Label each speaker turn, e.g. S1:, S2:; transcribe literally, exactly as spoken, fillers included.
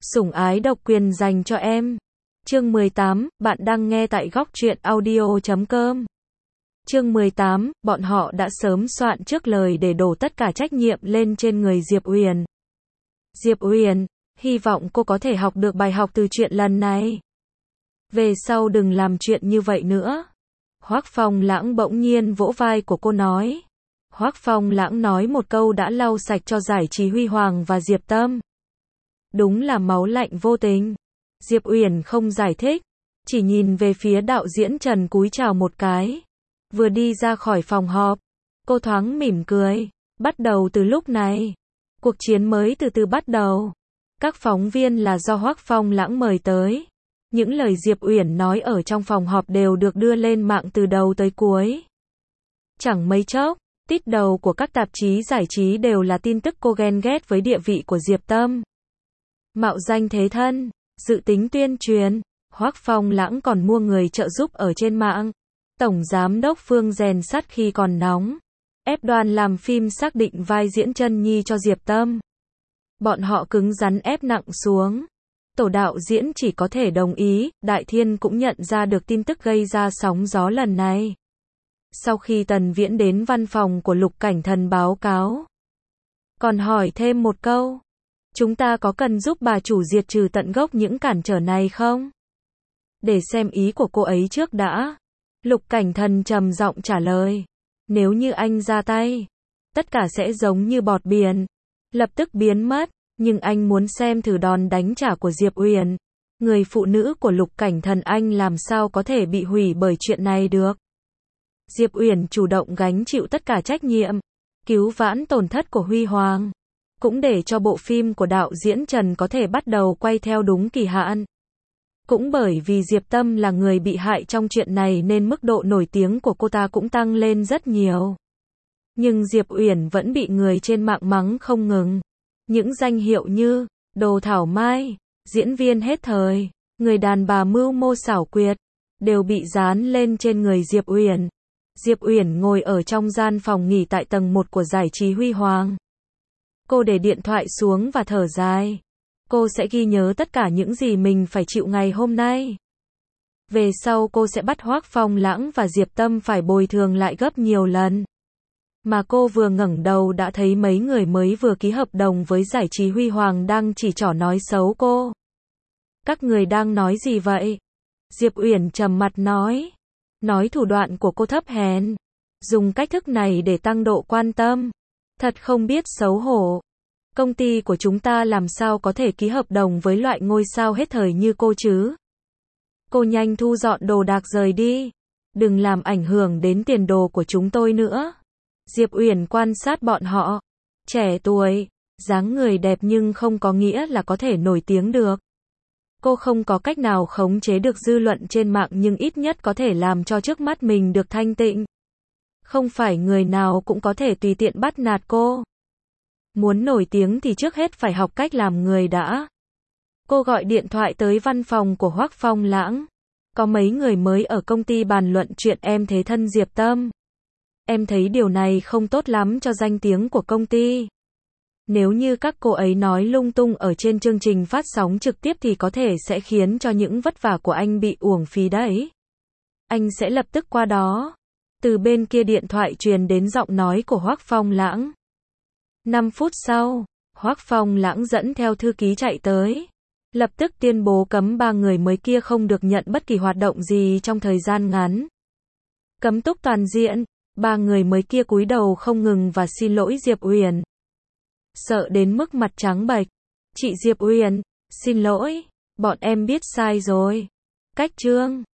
S1: Sủng ái độc quyền dành cho em. Chương mười tám, bạn đang nghe tại góc truyện audio chấm com. Chương mười tám, bọn họ đã sớm soạn trước lời để đổ tất cả trách nhiệm lên trên người Diệp Uyển. Diệp Uyển, hy vọng cô có thể học được bài học từ chuyện lần này. Về sau đừng làm chuyện như vậy nữa. Hoắc Phong Lãng bỗng nhiên vỗ vai của cô nói. Hoắc Phong Lãng nói một câu đã lau sạch cho giải trí Huy Hoàng và Diệp Tâm. Đúng là máu lạnh vô tình. Diệp Uyển không giải thích, chỉ nhìn về phía đạo diễn Trần cúi chào một cái. Vừa đi ra khỏi phòng họp, cô thoáng mỉm cười. Bắt đầu từ lúc này, cuộc chiến mới từ từ bắt đầu. Các phóng viên là do Hoắc Phong Lãng mời tới. Những lời Diệp Uyển nói ở trong phòng họp đều được đưa lên mạng từ đầu tới cuối. Chẳng mấy chốc, tít đầu của các tạp chí giải trí đều là tin tức cô ghen ghét với địa vị của Diệp Tâm. Mạo danh thế thân, dự tính tuyên truyền, Hoắc Phong Lãng còn mua người trợ giúp ở trên mạng. Tổng giám đốc Phương rèn sắt khi còn nóng, ép đoàn làm phim xác định vai diễn chân nhi cho Diệp Tâm. Bọn họ cứng rắn ép nặng xuống. Tổ đạo diễn chỉ có thể đồng ý. Đại Thiên cũng nhận ra được tin tức gây ra sóng gió lần này. Sau khi Tần Viễn đến văn phòng của Lục Cảnh Thần báo cáo, còn hỏi thêm một câu. Chúng ta có cần giúp bà chủ diệt trừ tận gốc những cản trở này không? Để xem ý của cô ấy trước đã. Lục Cảnh Thần trầm giọng trả lời. Nếu như anh ra tay, tất cả sẽ giống như bọt biển, lập tức biến mất. Nhưng anh muốn xem thử đòn đánh trả của Diệp Uyển. Người phụ nữ của Lục Cảnh Thần anh làm sao có thể bị hủy bởi chuyện này được. Diệp Uyển chủ động gánh chịu tất cả trách nhiệm, cứu vãn tổn thất của Huy Hoàng, cũng để cho bộ phim của đạo diễn Trần có thể bắt đầu quay theo đúng kỳ hạn. Cũng bởi vì Diệp Tâm là người bị hại trong chuyện này nên mức độ nổi tiếng của cô ta cũng tăng lên rất nhiều. Nhưng Diệp Uyển vẫn bị người trên mạng mắng không ngừng. Những danh hiệu như đồ thảo mai, diễn viên hết thời, người đàn bà mưu mô xảo quyệt, đều bị dán lên trên người Diệp Uyển. Diệp Uyển ngồi ở trong gian phòng nghỉ tại tầng một của giải trí Huy Hoàng. Cô để điện thoại xuống và thở dài. Cô sẽ ghi nhớ tất cả những gì mình phải chịu ngày hôm nay. Về sau cô sẽ bắt Hoắc Phong Lãng và Diệp Tâm phải bồi thường lại gấp nhiều lần. Mà cô vừa ngẩng đầu đã thấy mấy người mới vừa ký hợp đồng với giải trí Huy Hoàng đang chỉ trỏ nói xấu cô. Các người đang nói gì vậy? Diệp Uyển trầm mặt nói. Nói thủ đoạn của cô thấp hèn. Dùng cách thức này để tăng độ quan tâm. Thật không biết xấu hổ. Công ty của chúng ta làm sao có thể ký hợp đồng với loại ngôi sao hết thời như cô chứ? Cô nhanh thu dọn đồ đạc rời đi. Đừng làm ảnh hưởng đến tiền đồ của chúng tôi nữa. Diệp Uyển quan sát bọn họ. Trẻ tuổi, dáng người đẹp nhưng không có nghĩa là có thể nổi tiếng được. Cô không có cách nào khống chế được dư luận trên mạng nhưng ít nhất có thể làm cho trước mắt mình được thanh tịnh. Không phải người nào cũng có thể tùy tiện bắt nạt cô. Muốn nổi tiếng thì trước hết phải học cách làm người đã. Cô gọi điện thoại tới văn phòng của Hoắc Phong Lãng. Có mấy người mới ở công ty bàn luận chuyện em thế thân Diệp Tâm. Em thấy điều này không tốt lắm cho danh tiếng của công ty. Nếu như các cô ấy nói lung tung ở trên chương trình phát sóng trực tiếp thì có thể sẽ khiến cho những vất vả của anh bị uổng phí đấy. Anh sẽ lập tức qua đó. Từ bên kia điện thoại truyền đến giọng nói của Hoắc Phong Lãng. năm phút sau, Hoắc Phong Lãng dẫn theo thư ký chạy tới. Lập tức tuyên bố cấm ba người mới kia không được nhận bất kỳ hoạt động gì trong thời gian ngắn. Cấm túc toàn diện. Ba người mới kia cúi đầu không ngừng và xin lỗi Diệp Uyển. Sợ đến mức mặt trắng bệch. Chị Diệp Uyển, xin lỗi, bọn em biết sai rồi. Cách chương